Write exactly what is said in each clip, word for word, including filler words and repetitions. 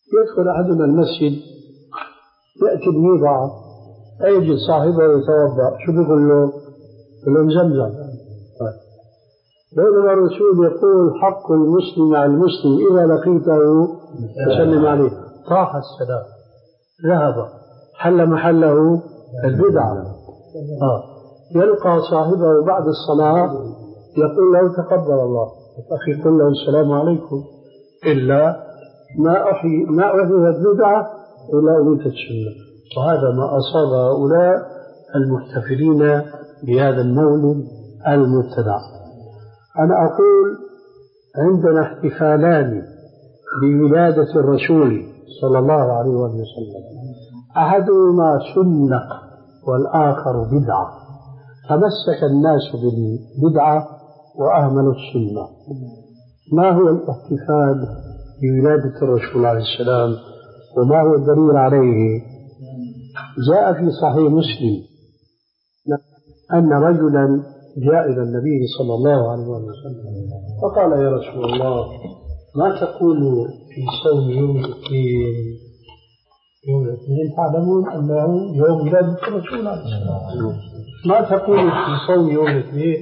يدخل أحدنا المسجد يأتي ببضاعة يجد صاحبه يتوضأ، شو بيقول له؟ يقول له مزمزم. بينما الرسول يقول حق المسلم على المسلم إذا لقيته فسلم عليه. طاح السلام ذهب حل محله البدعة. آه. يلقى صاحبه بعد الصلاة يقول له تقبل الله، أخي قل له السلام عليكم، إلا ما أحيي ما أحيي البدعة إلا أميت السنة. وهذا ما أصاب هؤلاء المحتفلين بهذا المولد المبتدع. أنا أقول عندنا احتفالان بولادة الرسول صلى الله عليه وسلم، أحدهما سنة والآخر بدعة، تمسك الناس بالبدعة وأهملوا السنة. ما هو الاحتفال بولادة الرسول عليه السلام وما هو الدليل عليه؟ جاء في صحيح مسلم أن رجلا جاء إلى النبي صلى الله عليه وسلم فقال يا رسول الله ما تقول في صوم يوم الاثنين؟ يوم الاثنين تعلمون أنه يوم ولادة الرسول عليه السلام، ما تقول في صوم يوم الاثنين؟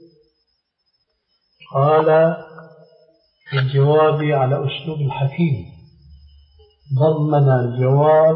قال في الجواب على أسلوب الحكيم ضمن الجواب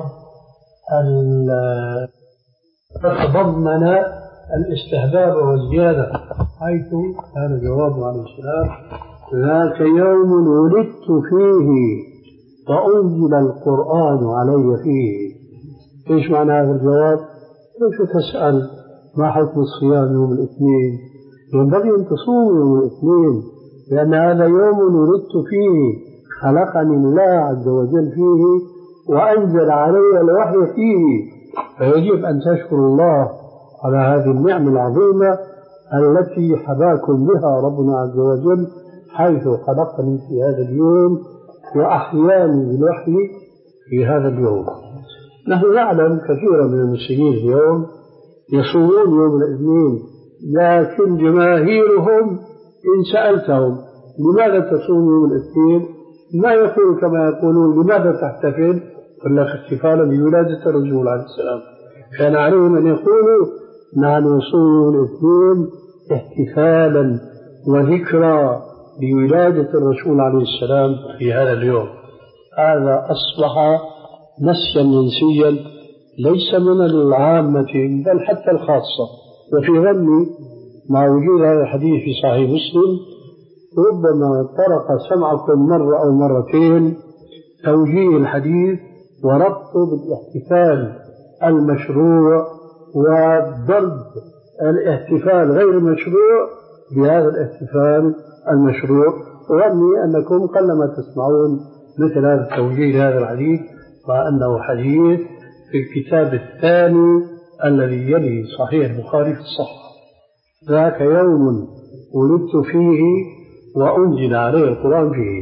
تضمن الاستحباب والزيادة، حيث كان جوابه عليه السلام ذاك يوم ولدت فيه وأنزل القرآن علي فيه. إيش معنى هذا الجواب؟ كيف تسأل ما حكم الصيام يوم الاثنين؟ ينبغي أن تصوم يوم الاثنين، لأن هذا يوم ولدت فيه، خلقني الله عز وجل فيه وأنزل علي الوحي فيه، فيجب أن تشكر الله على هذه النعمة العظيمة التي حباكم بها ربنا عز وجل، حيث خلقني في هذا اليوم وأحياني بالوحي في هذا اليوم. نحن نعلم كثيرا من المسلمين اليوم يصومون يوم الاثنين، لكن جماهيرهم إن سألتهم لماذا تصوم يوم الاثنين ما يقول كما يقولون لماذا تحتفل؟ قل لك احتفالا بولادة الرسول عليه السلام. كان عليهم أن يقولوا نحن نصوم يوم الاثنين احتفالا وذكرى بولادة الرسول عليه السلام في هذا اليوم. هذا أصبح نسيا منسيا ليس من العامة بل حتى الخاصة. وفي ظني مع وجود هذا الحديث في صحيح مسلم ربما طرق سمعكم مرة أو مرتين توجيه الحديث وربطه بالاحتفال المشروع وضرب الاحتفال غير المشروع بهذا الاحتفال المشروع. وظني أنكم قلما تسمعون مثل هذا التوجيه لهذا الحديث، مع أنه حديث في الكتاب الثاني الذي يلي صحيح البخاري في الصحة. ذاك يوم ولدت فيه وأنزل عليه القرآن فيه.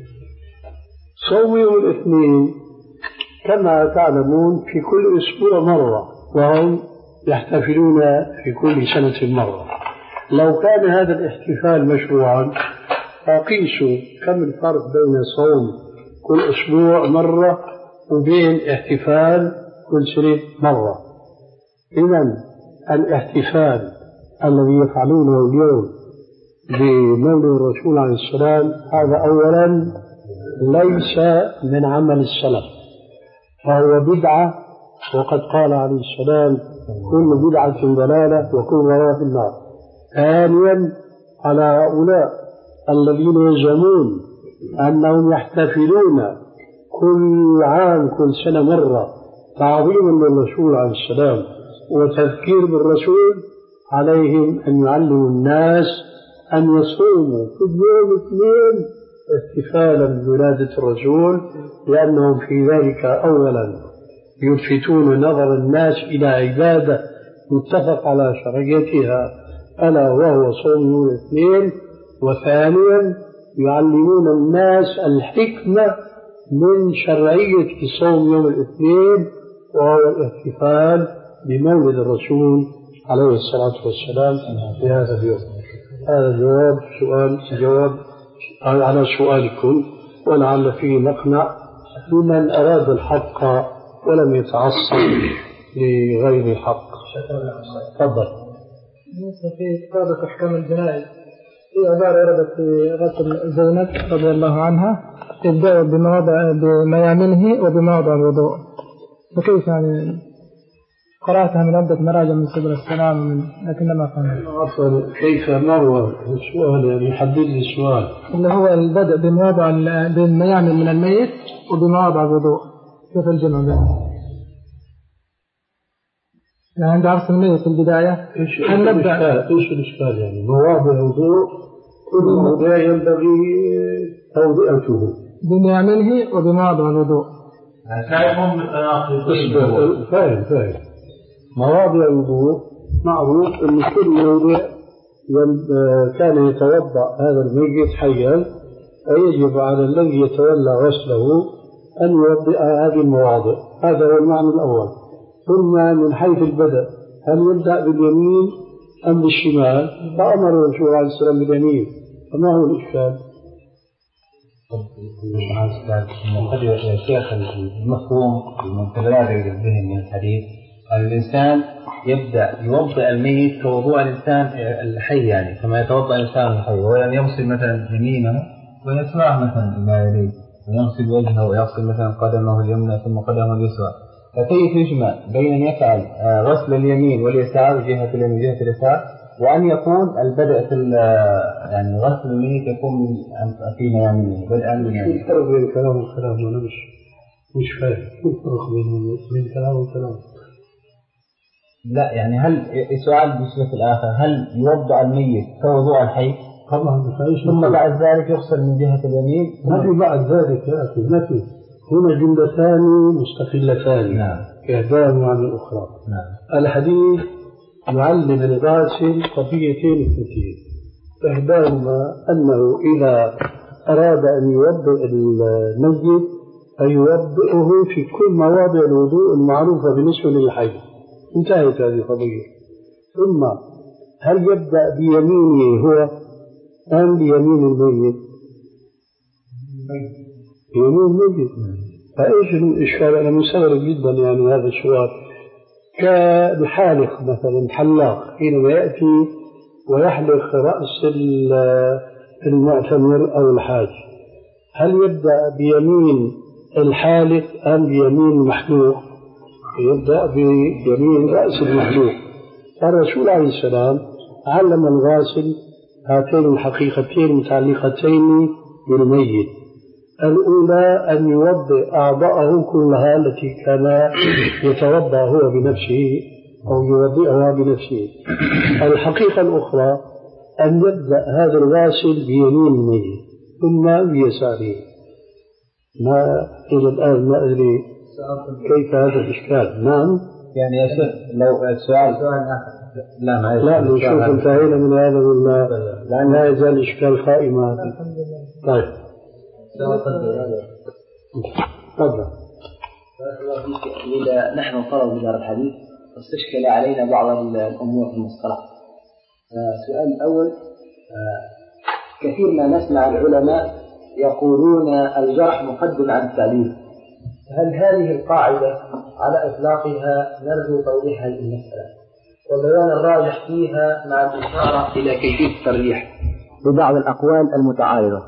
صوم يوم الاثنين كما تعلمون في كل أسبوع مرة، وهم يحتفلون في كل سنة مرة. لو كان هذا الاحتفال مشروعا فقيسوا كم الفرق بين صوم كل أسبوع مرة وبين احتفال كل سنة مرة. إذن الاحتفال الذي يفعلونه اليوم بمولد الرسول عليه السلام هذا أولا ليس من عمل السلف، فهو بدعة، وقد قال عليه السلام كل بدعة ضلالة وكل ضلالة في النار. ثانيا على هؤلاء الذين يزعمون أنهم يحتفلون كل عام كل سنة مرة تعظيما للرسول عليه السلام وتذكير بالرسول، عليهم أن يعلموا الناس أن يصوموا في اليوم الاثنين احتفالا بولادة الرسول، لأنهم في ذلك أولا يلفتون نظر الناس إلى عبادة متفق على شرعيتها ألا وهو صوم يوم الاثنين، وثانيا يعلمون الناس الحكمة من شرعية صوم يوم الاثنين وهو الاحتفال بمولد الرسول عليه الصلاة والسلام في هذا اليوم. هذا جواب سؤال جواب على سؤالكم، ولعل فيه مقنع لمن أراد الحق ولم يتعصب لغير الحق. تفضل. بالنسبة في كتابة أحكام الجنائز في عبارة وردت في غسل زينب رضي الله عنها تبدأ بمواضع بميامنه وبمواضع الوضوء، فكيف يعني قرأتها من عدة مراجع من سبل السلام لكن ما فهمت. عفوا كيف مروى السؤال يعني حدد لي السؤال. اللي هو البدء بمواضع بالميامن من الميت وبمواضع الوضوء كيف الجمع بينهم؟ يعني عند عرس الميت في البداية ايش ايش الاشكال يعني مواضع الوضوء كل موضع ينبغي توضئته بميامنه وبمواضع الوضوء. شايفهم متناقضين. فاهم فاهم. مواضع الوضوء معروف ان كل موضع كان يتوضا هذا الميت حيا فيجب على الذي يتولى غسله ان يوضئ هذه المواضع. هذا هو المعنى الاول. ثم من حيث البدء هل يبدا باليمين ام بالشمال؟ فامر الرسول عليه السلام باليمين، فما هو الاشكال؟ قد يا شيخ المفهوم المتبادر الذهن من الحديث الإنسان يبدأ يوضئ الميت كوضوء الإنسان الحي، يعني كما يتوضأ الإنسان الحي، هو يعني يغسل مثلا يمينه ويسرع مثلا إلى يديه ويغسل وجهه ويغسل مثلا قدمه اليمنى ثم قدمه اليسرى، فكيف يجمع بين أن يفعل غسل اليمين واليسار جهة اليمين جهة اليسار وأن يكون البدء في يعني غسل الميت يكون في ميامنه بدءا من يعني. شو الفرق بين الكلام والكلام؟ أنا مش مش فاهم شو الفرق بين الكلام والكلام؟ لا يعني هل السؤال بشكل الآخر هل يوضع الميت كوضوء الحي؟ طبعا. ثم بعد ذلك يغسل من جهة اليمين؟ ما في بعد ذلك يا أخي، ما في. هنا جملتان مستقلتان. نعم. إحداهما عن الأخرى. نعم. الحديث يعلم الغاسل قضيتين اثنتين، إحداهما أنه إذا أراد أن يوضئ الميت فيوضئه في كل مواضع الوضوء المعروفة بالنسبة للحي. انتهت هذه القضية. ثم هل يبدأ بيمينه هو أم بيمين الميت؟ بيمين الميت. فإيش الإشكال؟ أنا مستغرب جدا يعني هذا السؤال. كالحالق مثلا، حلاق حينما يأتي ويحلق رأس المعتمر أو الحاج، هل يبدأ بيمين الحالق أم بيمين المحلوق؟ يبدأ بيمين رأس المحلوق. فالرسول عليه السلام علم الغاسل هاتين الحقيقتين متعلقتين بالميت. الأولى أن يوضئ أعضاءه كلها التي كان يتوضأ هو بنفسه أو يوضئها بنفسه. الحقيقة الأخرى أن يبدأ هذا الغاسل بيمين الميت ثم بيساره. ما إلى الآن ما أدري كيف هذا الإشكال. نعم. يعني يا شيخ لو السؤال لا معلش لا نشوف انتهينا من هذا ولا لأن لا يزال الإشكال قائما. طيب تفضل. إذا نحن طلب من الحديث استشكل علينا بعض الأمور في المصطلح. السؤال الأول، كثير ما نسمع العلماء يقولون الجرح مقدم على التعديل، هل هذه القاعدة على إطلاقها نرجو توضيحها للمسألة وبيان الراجح فيها مع الإشارة إلى كيفية الترجيح ببعض الأقوال المتعارضة؟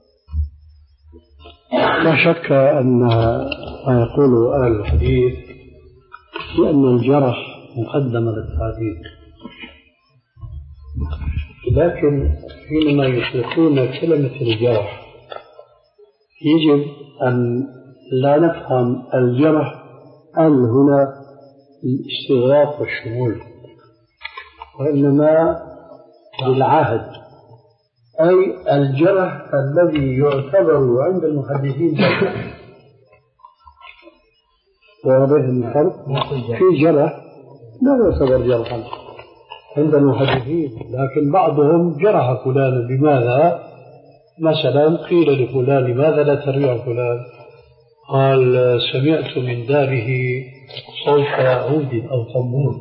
لا شك أن ما يقوله أهل الحديث بأن الجرح مقدم على التعديل، لكن حينما يطلقون كلمة الجرح يجب أن لا نفهم الجرح أن هنا الاستغراق والشمول، وإنما بالعهد، أي الجرح الذي يعتبر عند المحدثين جرح. واضح الفرق؟ في جرح لا يعتبر جرحا عند المحدثين، لكن بعضهم جرح فلان بماذا؟ مثلا قيل لفلان لماذا لا تريع فلان؟ قال سمعت من داره صوت عود أو طنبور.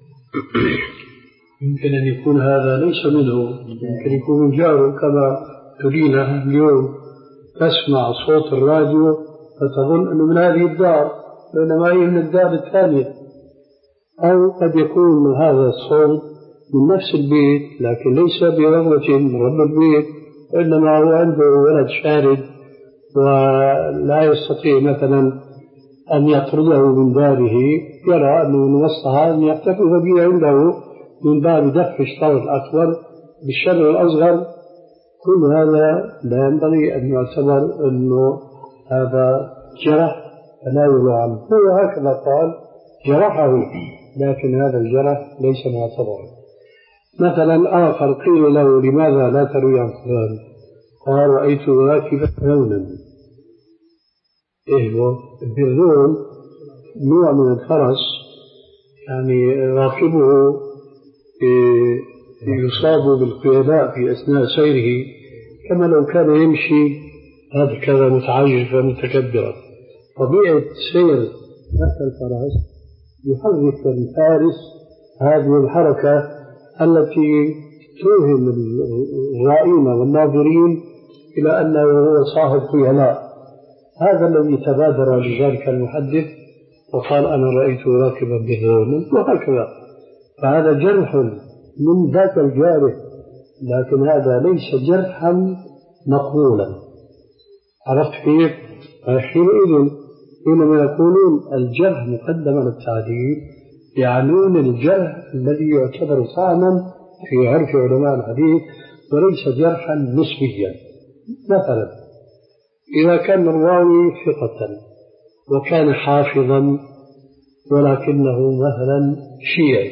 يمكن أن يكون هذا ليس منه، يمكن يكون من جاره، كما ترينا اليوم تسمع صوت الراديو فتظن أنه من هذه الدار بينما هي من الدار الثانية. أو قد يكون هذا الصوت من نفس البيت لكن ليس برغبة من رب البيت، وإنما هو عنده ولد شارد ولا يستطيع مثلا أن يطرده من داره، يرى أنه من مصلحة أن يحتفظ به عنده من باب دفع الشر الأكبر بالشر الأصغر. كل هذا لا ينبغي أن يعتبر أنه هذا جرح فلا يلام. هو هكذا قال جرحه، لكن هذا الجرح ليس معتبرا. مثلا آخر قيل له لماذا لا تروي عن فلان؟ قال رأيت راكبا هونا. إيه هو البرذون نوع من الفرس، يعني راكبه يصاب بالقيلاء في أثناء سيره كما لو كان يمشي هكذا متعجفا متكبرا. طبيعة سير هذا الفرس يحرك الفارس هذه الحركة التي توهم الرائين والناظرين إلى أنه هو صاحب قيلاء. هذا الذي تبادر لذلك المحدث وقال أنا رأيت راكبا بهون وهكذا. فهذا جرح من ذاك الجارح، لكن هذا ليس جرحا مقبولا. عرفت كيف؟ حينئذ حينما يقولون الجرح مقدم على التعديل يعنون الجرح الذي يعتبر طعنا في عرف علماء الحديث وليس جرحا نسبيا. مثلا إذا كان الراوي ثقة وكان حافظا ولكنه مثلا شيعي،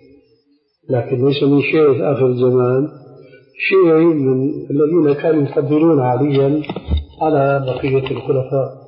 لكن ليس من شيعة آخر الزمان، شيعي من الذين كانوا يفضلون عليا على بقية الخلفاء،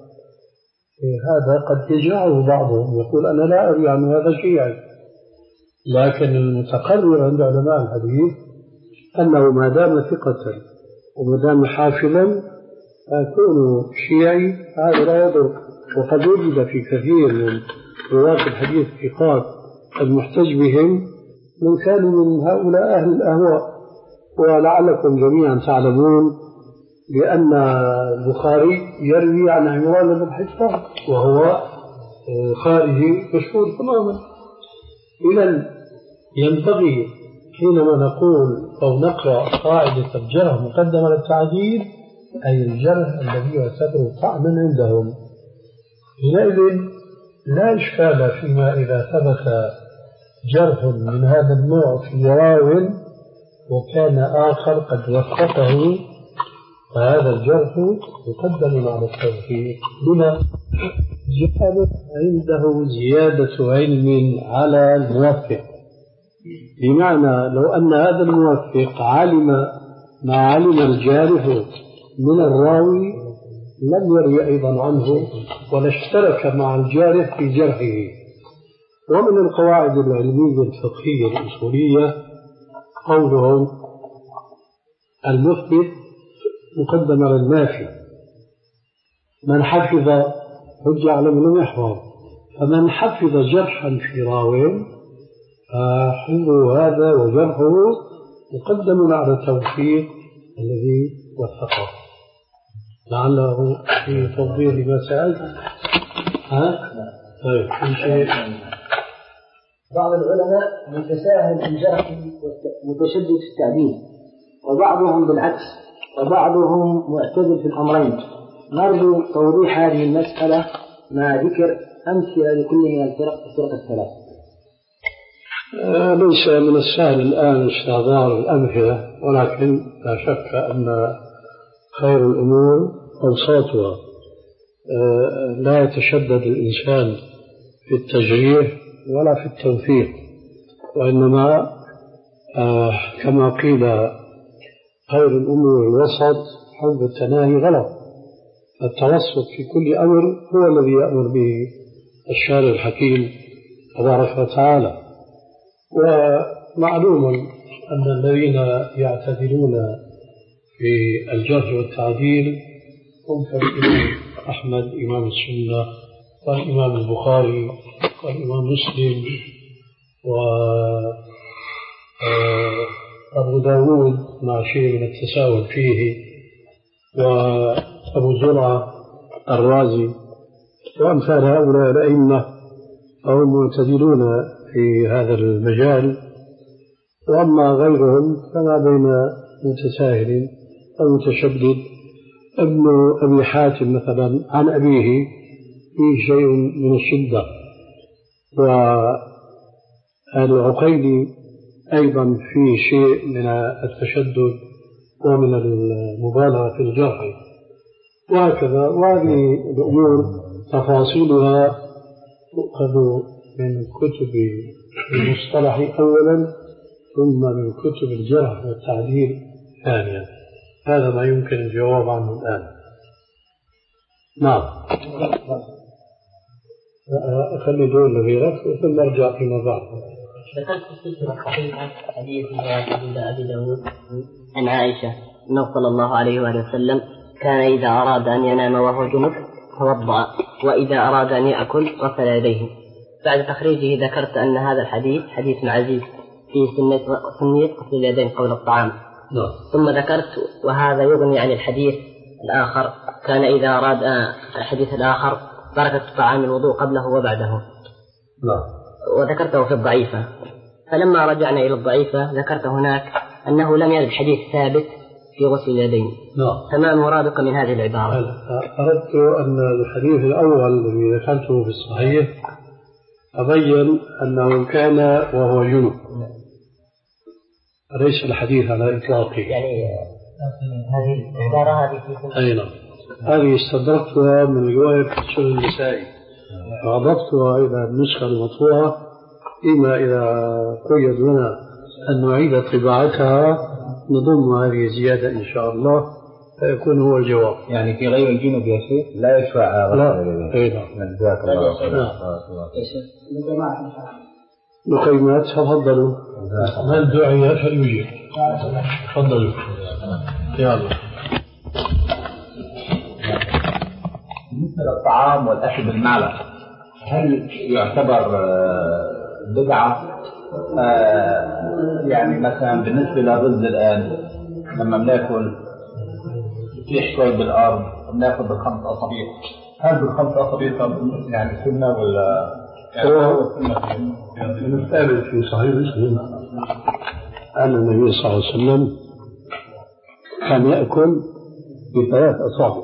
هذا قد يجعه بعضهم يقول أنا لا أروي عن هذا شيعي. لكن المتقرر عند علماء الحديث أنه ما دام ثقة وما دام حافظا فكونه شيعي هذا لا يضر. وقد وجد في كثير من رواة الحديث الثقات المحتج بهم من كانوا من هؤلاء أهل الأهواء. ولعلكم جميعا تعلمون لأن البخاري يروي عن عمران بن حسان وهو خارجي مشهور تماما. إذن ينبغي حينما نقول أو نقرأ قاعدة الجرح مقدم على التعديل أي الجرح الذي يعتبر طعنا عندهم. حينئذ لا إشكال فيما إذا ثبت جرح من هذا النوع في راو وكان آخر قد وثقه، فهذا الجرح يقدم على التوثيق. لما؟ جعل عنده زيادة علم على الموثق، بمعنى لو أن هذا الموثق علم ما علم الجارح من الراوي لم يروي أيضا عنه ولا اشترك مع الجارح في جرحه. ومن القواعد العلمية الفقهية الأصولية قولهم المثبت مقدم على النافي. من حفظ حجة على من لم يحفظ، فمن حفظ جرحا في راو فحفظه هذا وجرحه مقدم على التوثيق الذي وثقه. لعله في تفضيل ما سألت. ها؟ طيب في شيء. بعض العلماء متساهل في الجرح متشدد في التعديل، وبعضهم بالعكس، وبعضهم معتدل في الأمرين. نرجو توضيح هذه المسألة مع ذكر أمثلة لكل من الفرق الفرق الثلاث. آه ليس من السهل الآن استحضار الأمثلة، ولكن لا شك أن خير الأمور أوساطها. آه لا يتشدد الإنسان في التجريح ولا في التوثيق، وإنما آه كما قيل خير الأمور الوسط، حب التناهي غلط. التوسط في كل أمر هو الذي يأمر به الشارع الحكيم تبارك وتعالى. ومعلوم أن الذين يعتدلون في الجرح والتعديل هم كالإمام أحمد إمام السنة والإمام البخاري والإمام مسلم وأبو داود مع شيء من التساهل فيه، وأبو زرعة الرازي وأمثال هؤلاء الأئمة فهم معتدلون في هذا المجال، وأما غيرهم فما بين متساهل أو متشدد. ابن أبي حاتم مثلا عن أبيه فيه شيء من الشدة، والعقيلي أيضا فيه شيء من التشدد ومن المبالغة في الجرح، وهكذا. وهذه الأمور تفاصيلها تؤخذ من كتب المصطلح أولا، ثم من كتب الجرح والتعديل ثانيا. هذا ما يمكن الجواب عنه الآن. نعم، خلي دول غيرك ثم ارجع فيما بعد. ذكرت في السلسلة الصحيحة حديث أبي داود عن عائشة أنه صلى الله عليه وآله وسلم كان إذا أراد أن ينام وهو جنب توضأ، وإذا أراد أن يأكل غسل يديه. بعد تخريجه ذكرت أن هذا الحديث حديث عزيز في سنة غسل اليدين قبل الطعام. نعم. ثم ذكرت وهذا يغني عن الحديث الآخر كان إذا أراد الحديث الآخر بركة طعام الوضوء قبله وبعده. نعم. وذكرته في الضعيفة. فلما رجعنا إلى الضعيفة ذكرت هناك أنه لم يرد حديث ثابت في غسل اليدين. نعم. فما مرادك من هذه العبارة؟ أردت أن الحديث الأول الذي ذكرته في الصحيح أبين أنه كان وهو جنب، ليس الحديث على إطلاقه. يعني هذه العبارة هذه في أي نعم، هذه استدركتها من رواية السنن النسائي وأضفتها إلى النسخة المطبوعة، إما إذا قيد لنا أن نعيد طباعتها نضم هذه الزيادة إن شاء الله فيكون هو الجواب. يعني في غير الجنوب يا شيخ لا يشفع لا. أي نعم. جزاك الله. نقيمات تفضلوا، من دعي فليجيب. تفضلوا. يلا. بالنسبة للطعام والأكل بالمعلقة هل يعتبر بدعة؟ يعني مثلا بالنسبة للرز الآن لما بناكل في شوي بالأرض بناكل بالخمس أصابع، هل بالخمس أصابع يعني سنة ولا هو نستقبل في صحيح مسلم أن النبي صلى الله عليه وسلم كان يأكل بثلاث أصابع،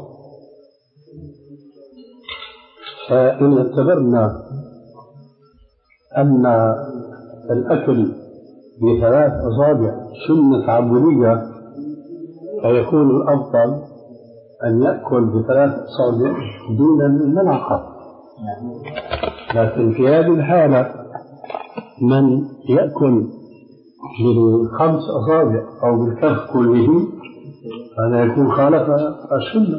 فإن اعتبرنا أن الأكل بثلاث أصابع سنة عبودية فيكون الأفضل أن يأكل بثلاث أصابع دون الملعقة. لكن في هذه الحالة من يأكل بالخمس أصابع أو بالكف كله هذا يكون خالف السنة.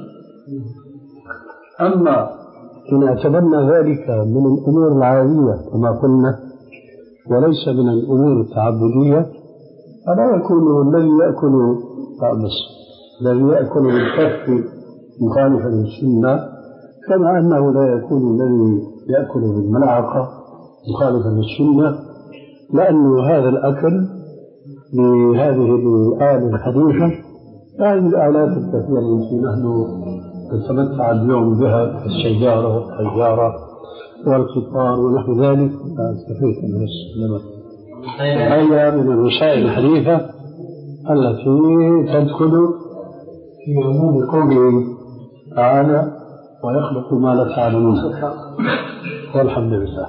أما إن اعتبرنا ذلك من الأمور العادية كما قلنا وليس من الأمور التعبدية فلا يكون الذي يأكل طعمس الذي يأكل بالكف مخالفا للسنة، كما أنه لا يكون الذي يأكل بالملعقة مخالفا للسنة، لأن هذا الأكل بهذه الآلة الحديثة هذه الآلات الكثيرة التي نحن نتمتع اليوم بها كالسيارة والطيارة والقطار ونحو ذلك استفيد من السلامة. هي من الوسائل الحديثة التي تدخل في عموم قوله تعالى ويخلق ما لا تعلمون، والحمد لله.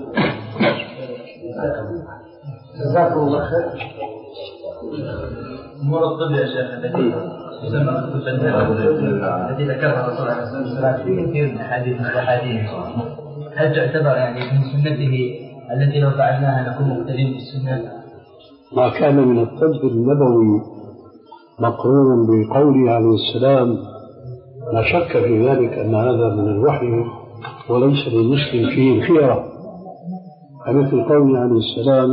جزاكم الله خير. أمور الطب يا شيخ التي التي ذكرها الرسول عليه الصلاة والسلام في كثير من أحاديث الأحاديث، هل تعتبر يعني من سنته التي لو فعلناها نكون مقتدين بالسنة؟ ما كان من الطب النبوي مقرون بقوله عليه السلام لا شك في ذلك أن هذا من الوحي وليس للمسلم فيه الخيرة، مثل قوله عليه السلام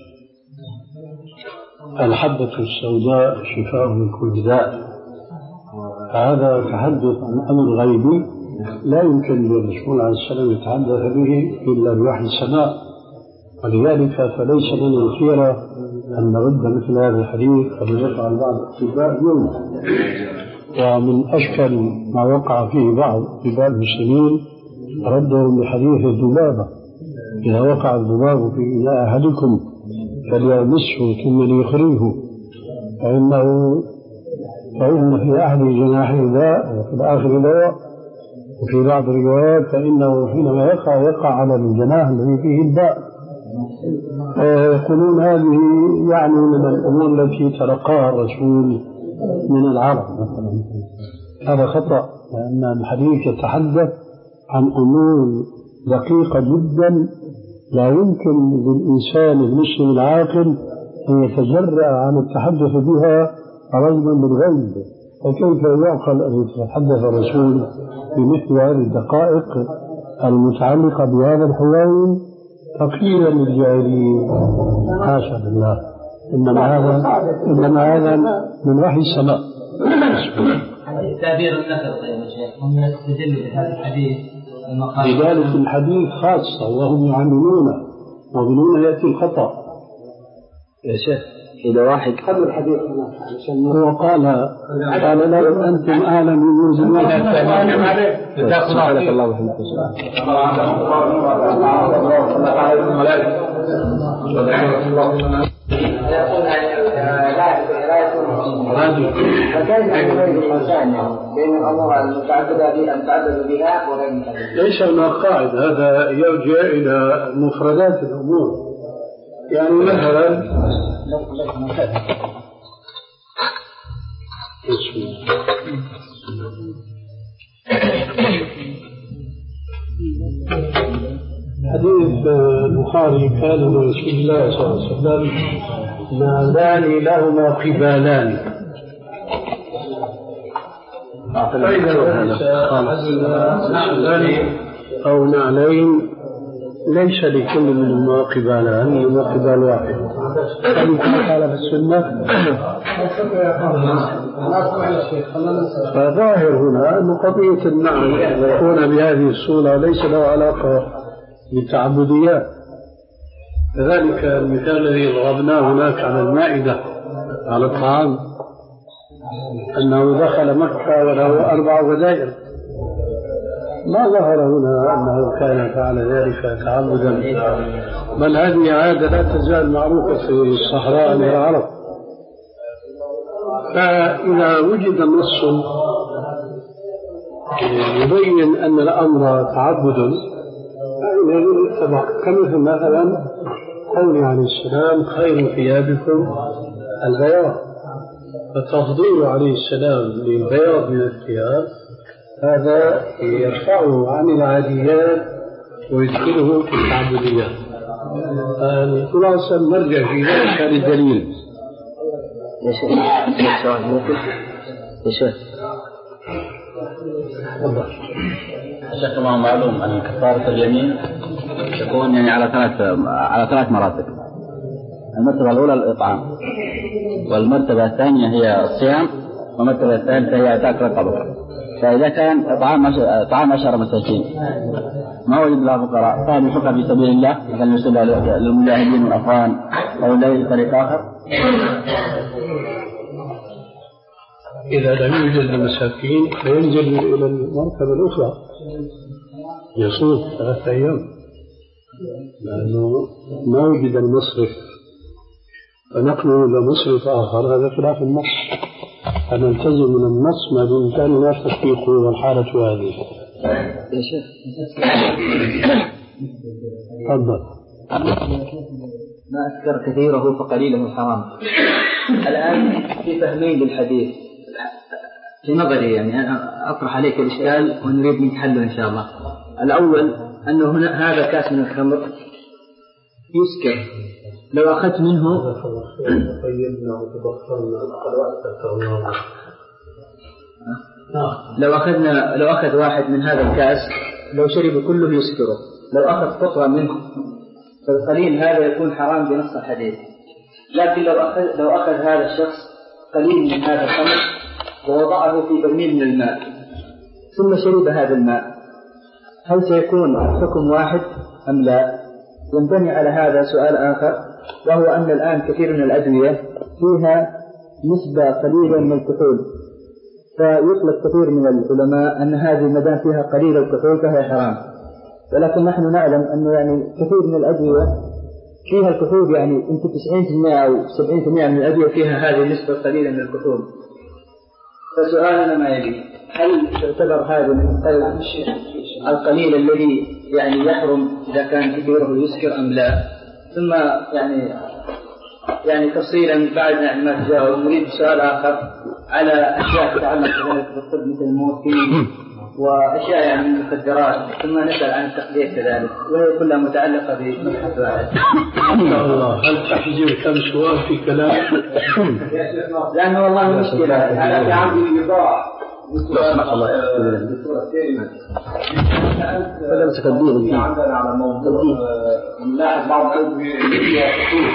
الحبة السوداء شفاء من كل داء. فهذا تحدث عن أمر غيبي لا يمكن للرسول عليه السلام يتحدث به إلا بوحي السماء، ولذلك فليس من الخيرة أن نرد مثل هذا الحديث كما يفعل بعض الأطباء اليوم. ومن أشكل ما وقع فيه بعض أطباء المسلمين ردهم بحديث الذبابة: إذا وقع الذباب في إناء أحدكم فليمسه ثم ليخرجه، فإنه فإن في أحد جناحه داء وفي الآخر دواء، وفي بعض الروايات فإنه حينما يقع يقع على الجناح الذي فيه الداء. يقولون هذه يعني من الأمور التي تلقاها الرسول من العرب مثلا. هذا خطأ، لأن الحديث يتحدث عن أمور دقيقة جدا لا يمكن للإنسان المسلم العاقل أن يتجرأ عن التحدث بها رجلا بالغيب. فكيف يعقل أن يتحدث الرسول بمثل هذه الدقائق المتعلقة بهذا الحوار تقييدا للجاهلين؟ حاشا لله، إنما هذا إنما هذا من وحي السماء. تعبير النفس يا شيخ هم يستدلوا بهذا الحديث لذلك الحديث خاصة وهم يعلمونه وبنون يأتي الخطأ. يا شيخ إذا واحد قبل الحديث هو قال قال لهم أنتم أعلم من زمان. سبحانك الله وبحمدك. بين الأمور المتعددة بها المتعدد بها وغير المتعدد. ليس هناك قاعدة، هذا يرجع إلى مفردات الأمور. يعني مثلا حديث البخاري كان من رسول الله صلى الله عليه وسلم نعلان لهما قبالان، أو نعلين ليس لكل منهما قبالان، هما قبال واحد. كما قال في السنة. فظاهر هنا أن قضية النعل يكون بهذه الصورة ليس له علاقة بالتعبديات. كذلك المثال الذي ضربناه هناك على المائدة على الطعام أنه دخل مكة وله أربع غدائر، ما ظهر هنا أنه كان فعل ذلك تعبدا، بل هذه عادة لا تزال معروفة في الصحراء والعرب. فإذا وجد نص يبين أن الأمر تعبد فإنه يتبع، كمثل مثلا قول عليه السلام: خير ثيابكم البياض، فتفضيل عليه السلام للبياض من الثياب هذا يرفعه عن العاديات ويدخله في التعبديات. الخلاصة نرجع في ذلك للدليل. يا شيخ يا شيخ شيخ كما معلوم أن كفارة اليمين تكون يعني على ثلاث على ثلاث مراتب. المرتبة الأولى الإطعام، والمرتبة الثانية هي الصيام، والمرتبة الثالثة هي إعتاق رقبة. فإذا كان إطعام إطعام عشرة مساكين ما وجد له فقراء فينفق في سبيل الله مثل يرسل للمجاهدين والأخوان أو له طريق آخر. إذا لم يوجد المساكين فينزل إلى المرتبة الأخرى يصوم ثلاثة أيام، لأنه ما وجد المصرف فنقله إلى مصرف آخر، هذا خلاف النص. فنلتزم من النص ما بإمكاننا تطبيقه والحالة هذه. يا شيخ تفضل. ما أذكر كثيره فقليله حرام. الآن في فهمين للحديث في نظري، يعني أنا أطرح عليك الإشكال ونريد منك حله إن شاء الله. الأول أنه هنا هذا كاس من الخمر يسكر، لو أخذت منه لو أخذنا لو أخذ واحد من هذا الكاس لو شرب كله يسكره، لو أخذ قطرة منه فالقليل هذا يكون حرام بنص الحديث. لكن لو أخذ لو أخذ هذا الشخص قليل من هذا الخمر ووضعه في برميل من الماء ثم شرب هذا الماء، هل سيكون حكم واحد أم لا؟ ينبني على هذا سؤال آخر، وهو أن الآن كثير من الأدوية فيها نسبة قليلة من الكحول، فيطلق كثير من العلماء أن هذه المدام فيها قليل الكحول فهي حرام. ولكن نحن نعلم أنه يعني كثير من الأدوية فيها الكحول، يعني يمكن تسعين بالمئة أو سبعين بالمئة من الأدوية فيها هذه النسبة القليلة من الكحول. فسؤالنا ما يلي: هل تعتبر هذا من القليل الذي يعني يحرم إذا كان كثيره يسكر أم لا؟ ثم يعني يعني تفصيلا بعد ما تجاوب نريد سؤال آخر على أشياء تتعلق بذلك بالطب مثل المورفين وأشياء يعني من المخدرات، ثم نسأل عن التخدير كذلك، وهي كلها متعلقة بمبحث واحد. إن شاء الله. هل تحجر كم سؤال في كلام؟ لأنه والله مشكلة أنا في عندي إيضاح سمح الله فلم تقدير عندنا على موضوع نلاحظ بعض الأدوية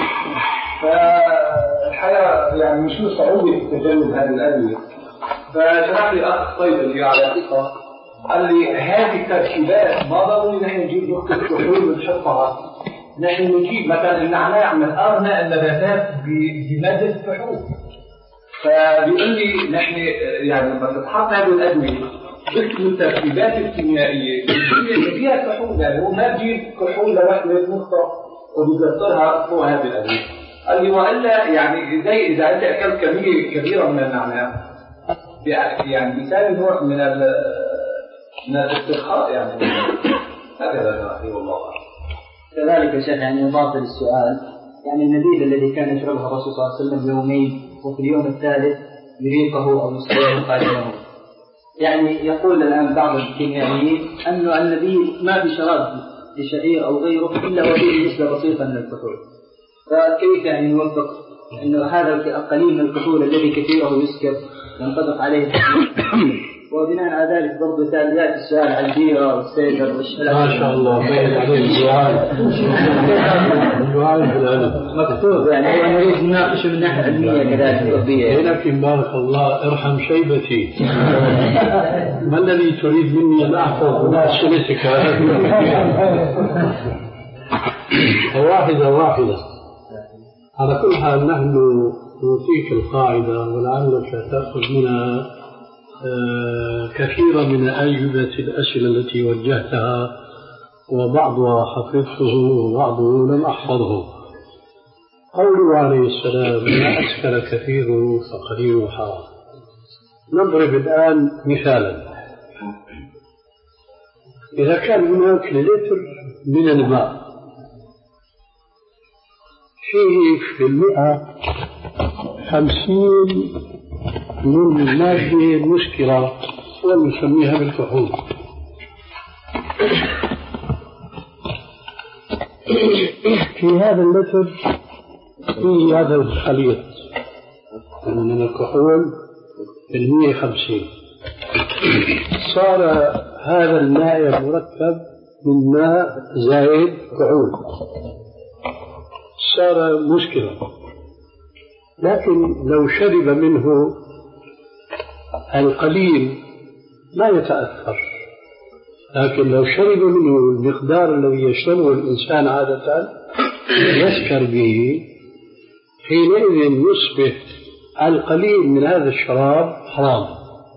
فالحقيقة يعني مش صعوبة في تجنب هذه الأدوية. فشرح لي أخ صيدلي على ثقة قال لي هذه التركيبات ما ضروري نحن نجيب نقطة كحول ونحطها، نحن نجيب مثلا النعناع من أغنى النباتات بمادة الكحول. فبيقول لي نحن يعني لما تتحط هذه الأدوية ذكر التركيبات الكيميائية اللي فيها كحول، يعني هو ما بجيب كحول لوحدة نقطة وبيكسرها فوق هذه الأدوية. قال لي وإلا يعني زي إذا أنت أكلت كمية كبيرة من النعناع يعني بيساوي نوع من من الاسترخاء يعني. هكذا أخي والله. كذلك يا شيخ يعني إضافة للسؤال، يعني النبيذ الذي كان يشربه الرسول صلى الله عليه وسلم يومين وفي اليوم الثالث يريقه أو يسقيه قادمه، يعني يقول الآن بعض الكيميائيين أنه النبيذ ما في شراب لشعير أو غيره إلا وفيه نسبة بسيطة من الكحول، فكيف يعني نوفق أنه هذا القليل من الكحول الذي كثيره يسكر ينطبق عليه؟ وبناء على ذلك برضو يأتي السؤال عن البيرة والسيدر والشلال. ما شاء الله بين عليه السؤال السؤال في العلم مكتوب، يعني هو نريد نناقشه من ناحية علمية كذلك طبية. لكن بارك الله ارحم شيبتي. ما الذي تريد مني أن أحفظ أسئلتك واحدة واحدة؟ على كل حال نحن نعطيك القاعدة ولعلك تأخذ منها كثيرا من أجوبة الأسئلة التي وجهتها، وبعضها حفظته وبعضه لم أحفظه. قوله عليه السلام: ما أسكر كثيره فقليله حرام. نضرب الآن مثالا: إذا كان هناك لتر من الماء فيه في المئة خمسين من المادة المسكرة ونسميها بالكحول، في هذا اللتر في هذا الخليط من الكحول المئة وخمسين، صار هذا الماء المركب من ماء زائد كحول، صار مسكرا. لكن لو شرب منه القليل ما يتأثر، لكن لو شرب منه المقدار الذي يشربه الإنسان عادة يسكر به، حينئذ يصبح القليل من هذا الشراب حرام.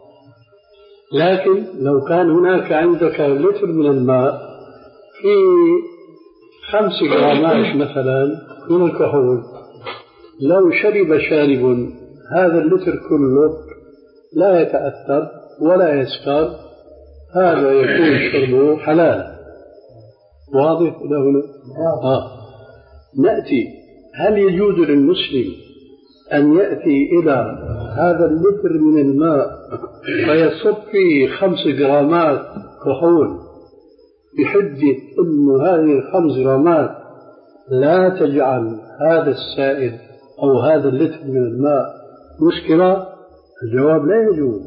لكن لو كان هناك عندك لتر من الماء في خمس جرامات مثلا من الكحول، لو شرب شارب هذا اللتر كله لا يتأثر ولا يسكر، هذا يكون شربه حلال. واضح إلى هنا؟ آه. نأتي: هل يجوز للمسلم أن يأتي إلى هذا اللتر من الماء فيصب فيه خمس جرامات كحول بحجة أن هذه الخمس جرامات لا تجعل هذا السائل أو هذا اللتر من الماء مسكرا؟ الجواب: لا يجوز.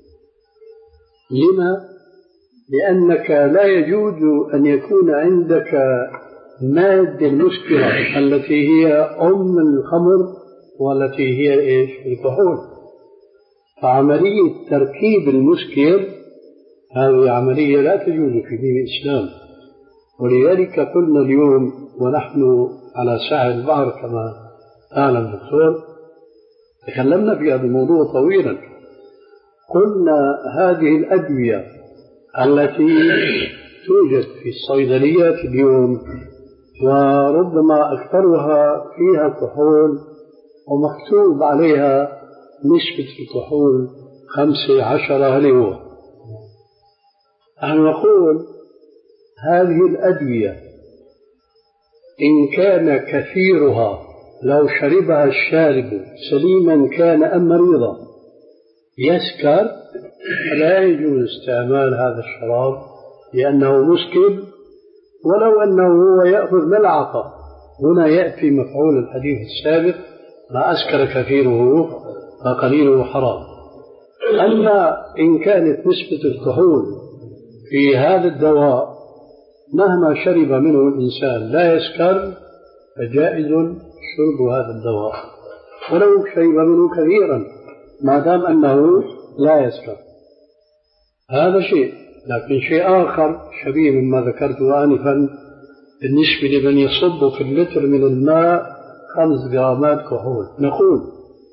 لما؟ لأنك لا يجوز أن يكون عندك مادة المسكرة التي هي أم الخمر والتي هي إيش؟ الكحول. فعملية تركيب المسكر هذه عملية لا تجوز في دين الإسلام، ولذلك قلنا اليوم ونحن على ساحل البحر كما قال الدكتور، تكلمنا في هذا الموضوع طويلا. قلنا هذه الأدوية التي توجد في الصيدليات اليوم، وربما أكثرها فيها كحول ومكتوب عليها نسبة الكحول خمسة عشر هل هو. نحن نقول هذه الأدوية إن كان كثيرها لو شربها الشارب سليما كان أم مريضا يسكر، لا يجوز استعمال هذا الشراب لأنه مسكر ولو أنه هو يأخذ ملعقة. هنا يأتي مفعول الحديث السابق: ما أسكر كثيره فقليله حرام. أما إن كانت نسبة الكحول في هذا الدواء مهما شرب منه الإنسان لا يسكر فجائز شرب هذا الدواء ولو شرب منه كثيرا ما دام أنه لا يسكر. هذا شيء. لكن شيء آخر شبيه مما ذكرته آنفا بالنسبة لمن يصب في اللتر من الماء خمس جرامات كحول، نقول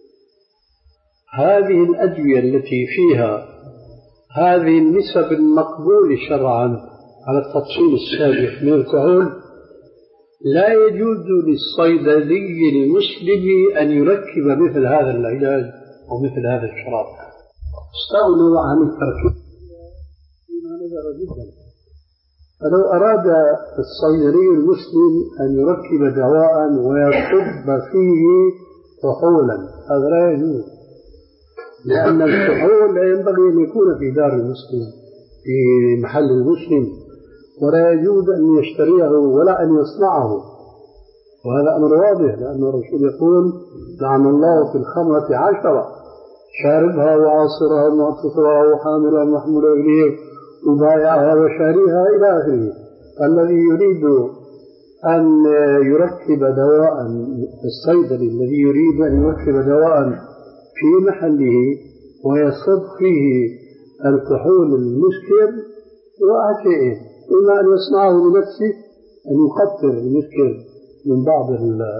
هذه الأدوية التي فيها هذه النسب المقبولة شرعا على التفصيل السابق من الكحول لا يجوز للصيدلي المسلم أن يركب مثل هذا العلاج ومثل هذا الشراب. استغنوا عن التركيب فيما نظر جدا. فلو أراد الصيدلي المسلم أن يركب دواء ويصب فيه كحولا هذا لا يجوز، لأن الكحول لا ينبغي أن يكون في دار المسلم في محل المسلم، ولا يجوز أن يشتريه ولا أن يصنعه، وهذا أمر واضح، لأن الرسول يقول: لعن الله في الخمرة عشرة: شاربها وعاصرها ومعطفها وحاملها ومحمولها إليه وبايعها وشاريها إلى آخره. الذي يريد أن يركب دواء، الصيدلي الذي يريد أن يركب دواء في محله ويصب فيه الكحول المسكر واحد شيئين: إما أن يصنعه لنفسه، أن يقطر المسكر من بعض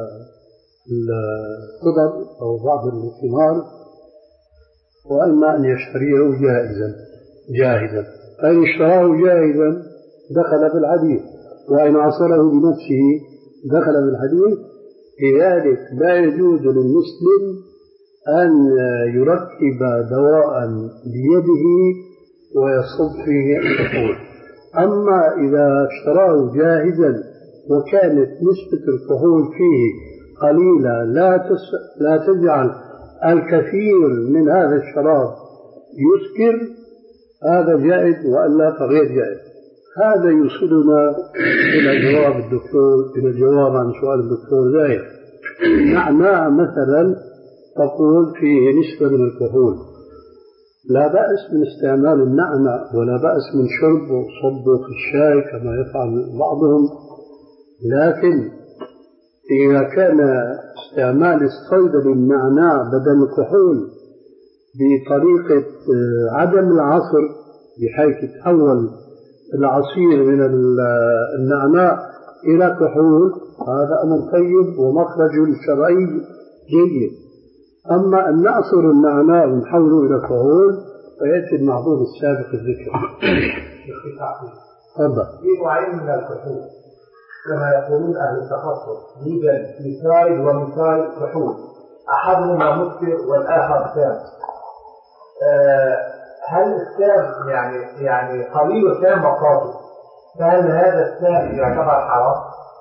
الخضر أو بعض الثمار، وإما أن يشتريه جاهزا جاهزا فإن اشتراه جاهزا دخل في الحديث، وإن عصره بنفسه دخل في الحديث. لذلك لا يجوز للمسلم أن يركب دواء بيده ويصب فيه الكحول. أما إذا اشتراه جاهزا وكانت نسبة الكحول فيه قليلة لا تس... لا تجعل الكثير من هذا الشراب يسكر، هذا جائز، وإلا فغير جائز. هذا يوصلنا إلى جواب الدكتور إلى الجواب عن سؤال الدكتور زاهر. نعناع مثلا تقول فيه نسبة من الكحول، لا بأس من استعمال النعنع ولا بأس من شربه وصبه في الشاي كما يفعل بعضهم، لكن إذا كان استعمال الصيدلي النعناع بدل الكحول بطريقة عدم العصر بحيث يتحول العصير من النعناع إلى كحول، هذا أمر طيب ومخرج شرعي جيد. أما أن نعصر النعناع ونحوله إلى كحول فيأتي المعذور السابق الذكر. تفضل. في نوعين من الكحول كما يقولون أهل التخصص: يوجد مثال ومثال كحول، أحدهما مسكر والآخر سام. أه هل السام يعني يعني قليل السام مقاصد، فهل هذا السام يعتبر حرام؟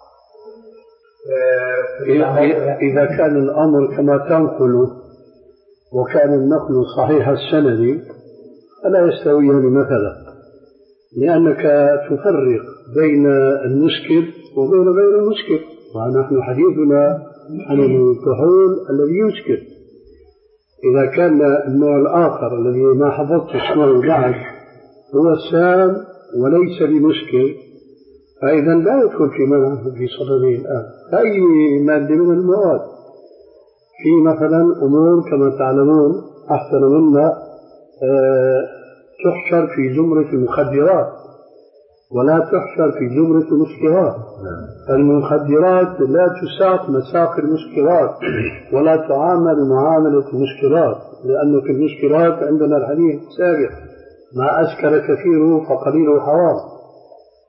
أه إذا كان الأمر كما تنقل وكان النقل صحيح السند فلا يستويان مثلا، لأنك تفرق بين المسكر وبين غير المسكر، ونحن حديثنا عن الكحول الذي يسكر. إذا كان النوع الآخر الذي ما حفظت اسمه بعد هو السام وليس بمسكر، فإذا لا يدخل في منعه في صدده الآن أي مادة من المواد. في مثلا أمور كما تعلمون أحسن منا أه تحشر في زمرة المخدرات ولا تحشر في زمرة المسكرات. المخدرات لا تساق مساق المسكرات ولا تعامل معاملة المسكرات، لأنه في المسكرات عندنا الحديث السابق: ما أسكر كثيره فقليله حرام.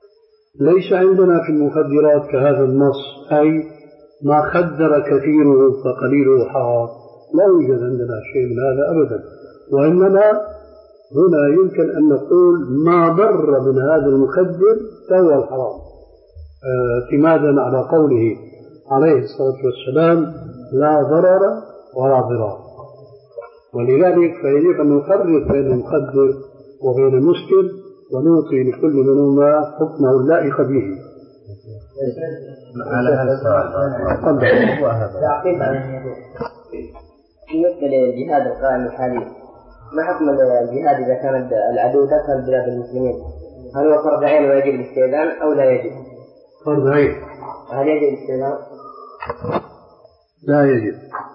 ليس عندنا في المخدرات كهذا النص، أي ما خدر كثيره فقليله حرام، لا يوجد عندنا شيء من هذا أبدا. وإنما هنا يمكن أن نقول ما ضر من هذا المخدر فهو الحرام، اعتمادا على قوله عليه الصلاة والسلام لا ضرر ولا ضرار. ولذلك فيجب أن نفرق بين المخدر وبين المسكر ونعطي لكل منهما حكمه اللائق به. على هذا السؤال بالنسبة للجهاد القائم الحالي، ما حكم الجهاد إذا كان العدو دخل بلاد المسلمين؟ هل هو فرض عين ويجب الاستئذان أو لا يجب؟ فرض عين. هل يجب الاستئذان؟ لا يجب.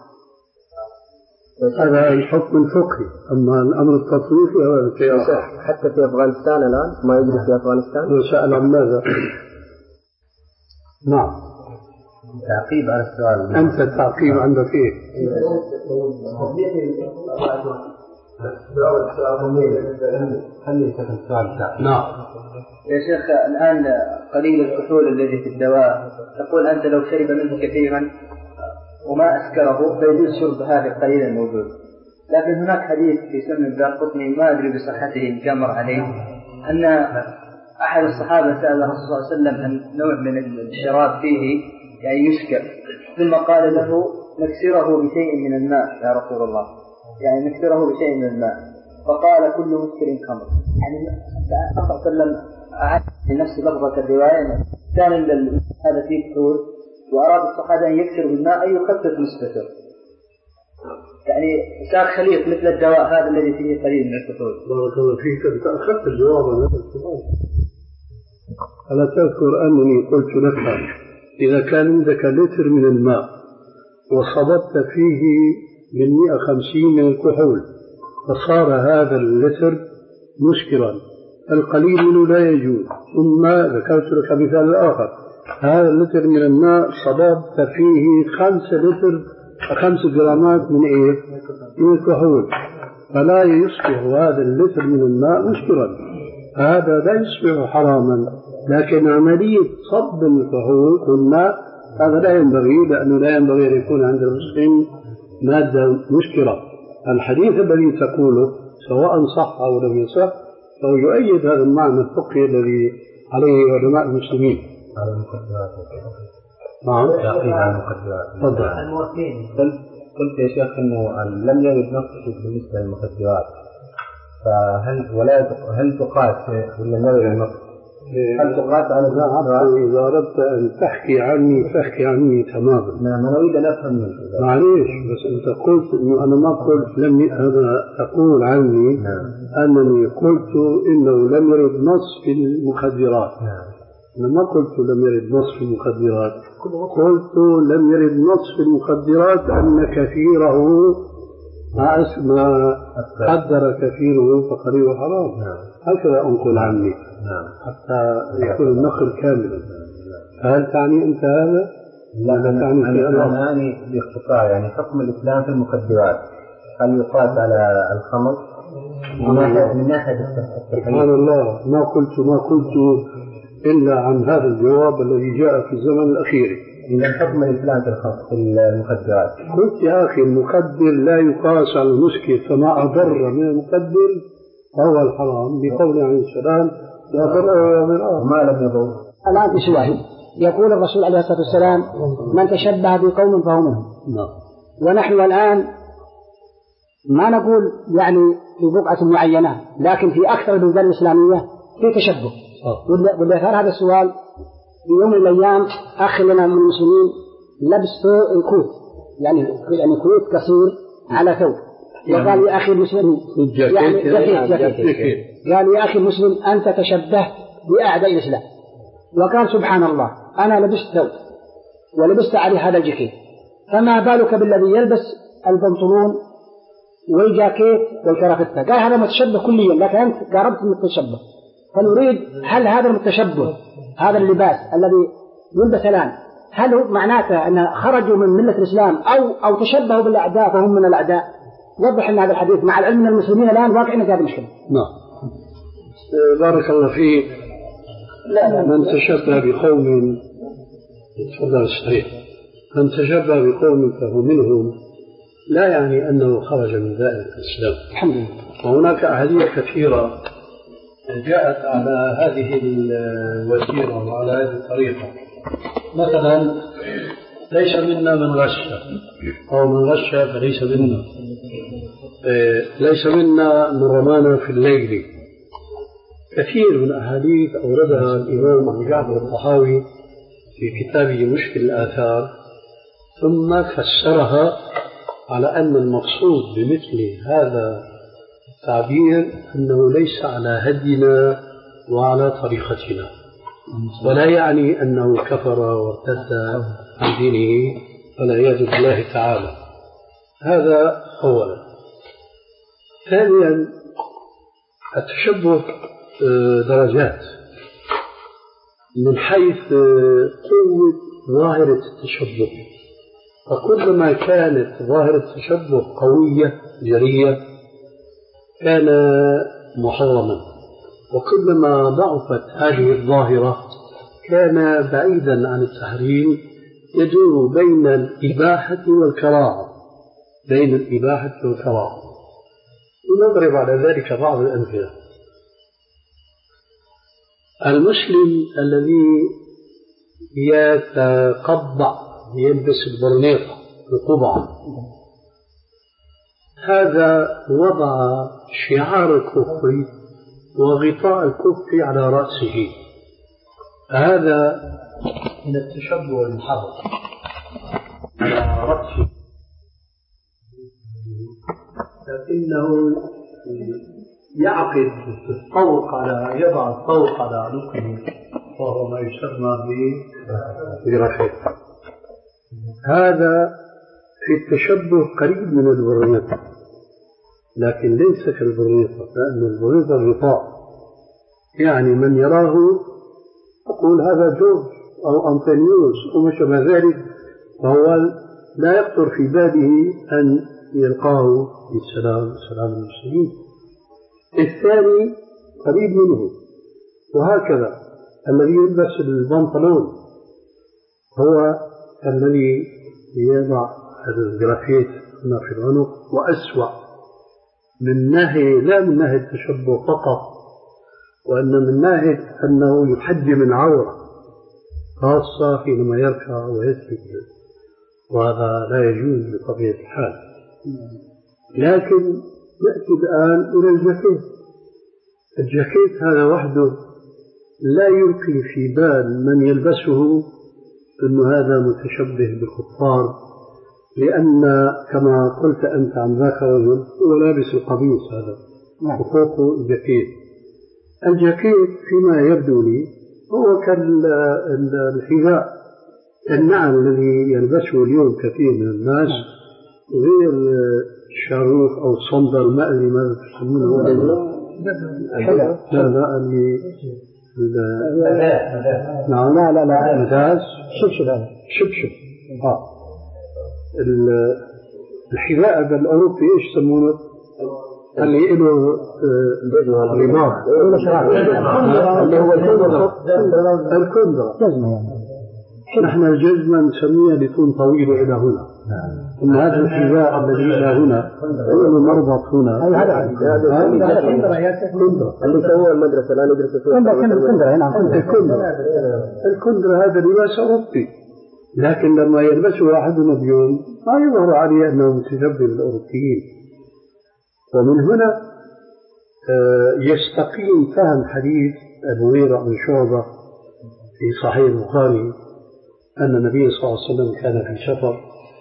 هذا الحكم الفقهي، أما الأمر التطبيقي هذا شيء آخر. حتى في أفغانستان الآن ما يجب في أفغانستان؟ وسأل عن ماذا؟ نعم. تعقيب على السؤال. أنت التعقيب عندك إيه؟ نعم. يا شيخ الآن قليل الكحول الذي في الدواء، تقول أنت لو شرب منه كثيرا وما أسكره فيجوز شرب هذا القليل الموجود، لكن هناك حديث في سنن الدارقطني ما أدري بصحته إن كان مر عليه، أن أحد الصحابة سأل الرسول صلى الله عليه وسلم عن نوع من الشراب فيه يعني يسكر، ثم قال له نكسره بشيء من الماء يا رسول الله، يعني نكسره بشيء من الماء، فقال كل مسكر خمر. يعني الرسول صلى الله عليه وسلم أعاد لنفس لفظة الرواية، كان هذا فيه كحول وأراد الصحابة أن يكسر بالماء أي يخفف نسبته، يعني صار خليط مثل الدواء هذا الذي فيه قليل من الكحول. بارك الله فيك، أنت أخذت الجواب عن هذا السؤال. ألا تذكر أنني قلت لك إذا كان عندك لتر من الماء وصببت فيه من مئة وخمسين من الكحول فصار هذا اللتر مسكرا، القليل منه لا يجوز. ثم ذكرت لك مثال آخر، هذا اللتر من الماء صببت فيه خمسة لتر خمس جرامات من إيه؟ من الكحول، فلا يصبح هذا اللتر من الماء مسكرا، هذا لا يصبح حراما. لكن عملية صب الكحول في الماء هذا لا ينبغي، لأنه لا ينبغي أن يكون عند المسلم مادة مسكرة. الحديث الذي تقوله سواء صح أو لم يصح فهو يؤيد هذا المعنى الفقهي الذي عليه علماء المسلمين. على المقدرات. نعم. تعقيب على المقدرات. تفضل. قلت يا شيخ إنه لم يرد نص بالنسبة للمقدرات، فهل ولا هل تقاس ولا ما يرد نص؟ هل تقاس على المقدرات؟ إذا أردت أن تحكي عني فاحكي عني تماما. نعم أنا أريد أن أفهم منك. معليش، بس أنت قلت إنه أنا ما قلت لم أنا أقول عني نعم. أنني قلت إنه لم يرد نص في المخدرات. نعم. أنا ما قلت لم يرد نص في المخدرات، قلت لم يرد نص في المخدرات أن كثيره ما ما قدر كثيره فقليله حرام. هكذا أنقل عني حتى يكون النقل كاملا. هل تعني أنت هذا؟ لا أنا تعني في أنا أعني باختصار يعني حكم الإسلام في المخدرات هل يقاس على الخمر من ناحية سبحان الله، ما قلت ما قلت إلا عن هذا الجواب الذي جاء في الزمن الأخير. إذا حكم الإسلام في المخدرات. قلت يا أخي المخدر لا يقاس على المسكر، فما أضر من المخدر فهو الحرام، بقول عليه السلام لا ضرر ولا ضرار وما لم يضر. الآن في سؤال يقول الرسول عليه الصلاة والسلام من تشبه بقوم فهو منهم. ونحن الآن ما نقول يعني في بقعة معينة، لكن في أكثر البلدان الإسلامية في تشبه. واللي أثار هذا السؤال في يوم من الأيام أخ لنا من المسلمين لبس كوت، يعني يعني كوت قصير على ثوب، وقال يا أخي المسلم يعني جفيت جفيت قال يا أخي المسلم أنت تشبهت بأعداء الإسلام. وقال سبحان الله أنا لبست ثوب ولبست عليه هذا الجاكيت، فما بالك بالذي يلبس البنطلون والجاكيت والكرافتة؟ قال هذا متشبه كليا، لكن أنت قربت من التشبه. فنريد هل هذا المتشبه هذا اللباس الذي يلبس الآن هل هو معناته أن خرجوا من ملة الإسلام أو أو تشبهوا بالأعداء فهم من الأعداء؟ وضح لنا هذا الحديث مع العلم أن المسلمين الآن واقعين في هذه المشكلة. نعم. بارك الله فيك. من تشبه بقوم تفضل الصحيح من تشبه بقوم فهو منهم لا يعني أنه خرج من دائرة الإسلام. الحمد لله. وهناك أحاديث كثيرة جاءت على هذه الوسيلة وعلى هذه الطريقة. مثلا ليس منا من غش أو من غش فليس منا، ليس منا من رمانا في الليل. كثير من أحاديث أوردها الإمام أبو جعفر الطحاوي في كتابه مشكل الآثار، ثم فسرها على أن المقصود بمثل هذا التعبير أنه ليس على هدينا وعلى طريقتنا، ولا يعني أنه كفر وارتد عن دينه والعياذ بالله تعالى. هذا أولا. ثانيا التشبه درجات من حيث قوة ظاهرة التشبه، فكلما كانت ظاهرة التشبه قوية جرية كان محرما، وكلما ضعفت هذه الظاهرة كان بعيدا عن التحريم، يدور بين الإباحة والكراهة بين الإباحة والكراهة. ونضرب على ذلك بعض الأمثلة. المسلم الذي يتقبع يلبس البرنيطة القبعة، هذا وضع شعار الكفر وغطاء الكفر على رأسه، هذا من التشبه المحرم على رأسه، لكنه يعقد الطوق على يضع الطوق على عنقه وهو ما يسمى برفيق. هذا في التشبه قريب من البرنيطة، لكن ليس كالبرنيطة، لأن البرنيطة غطاء، يعني من يراه يقول هذا جورج أو أنطونيوس أو ما شابه ذلك، فهو لا يخطر في باله أن يلقاه بالسلام سلام المسلمين. الثاني قريب منه، وهكذا الذي يلبس البنطلون هو الذي يضع الجرافيت هنا في العنق، وأسوأ من ناحية لا من ناحية التشبه فقط، وأن من ناحية أنه يحجم العورة خاصة حينما يركع ويسجد، وهذا لا يجوز بطبيعة الحال. لكن نأتي الآن إلى الجاكيت. الجاكيت هذا وحده لا يلقي في بال من يلبسه أن هذا متشبه بالكفار، لأن كما قلت أنت عن ذاك الرجل هو لابس القميص هذا وفوقه الجاكيت. الجاكيت فيما يبدو لي هو كالحذاء النعل الذي يلبسه اليوم كثير من الناس، غير الشاروخ أو الصندل المألي ماذا تسمونه؟ لا لا اللي نعم لا لا لا مداس شبشب هذا شبشب. اه الحذاء بالأوروبي ايش يسمونه؟ اللي له رباط اللي هو الكندرة. نحن الجزمة نسميها لتكون طويلة إلى هنا، ثم هذا الحذاء الذي إلى هنا هو المربط هنا. هذا الكندرة اللي هو المدرسة لا ندرس فيها الكندرة. الكندرة هذا لباس أوروبي، لكن لما يلبسه أحدنا اليوم ما يظهر عليه أنه متشبه بالأوروبيين. ومن هنا يستقيم فهم حديث المغيرة بن شعبة في صحيح البخاري أن النبي صلى الله عليه وسلم كان في سفر،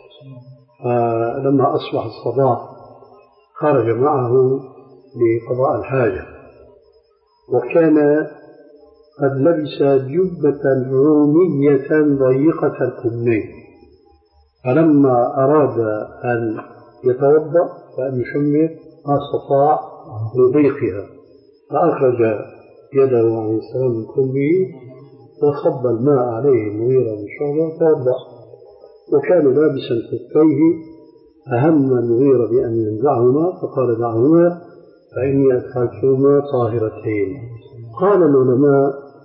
فلما أصبح الصباح خرج معه لقضاء الحاجة، وكان قد لبس جبة رومية ضيقة الكمين، فلما أراد أن يتوضأ وأن يشمر ما استطاع لضيقها، فأخرج يده عليه السلام من كمه وصب الماء عليه المغيرة بن شعبة توضأ، وكان لابسا خفيه، أهم المغيرة بأن ينزعهما فقال دعهما فإني أدخلتهما طاهرتين. قال العلماء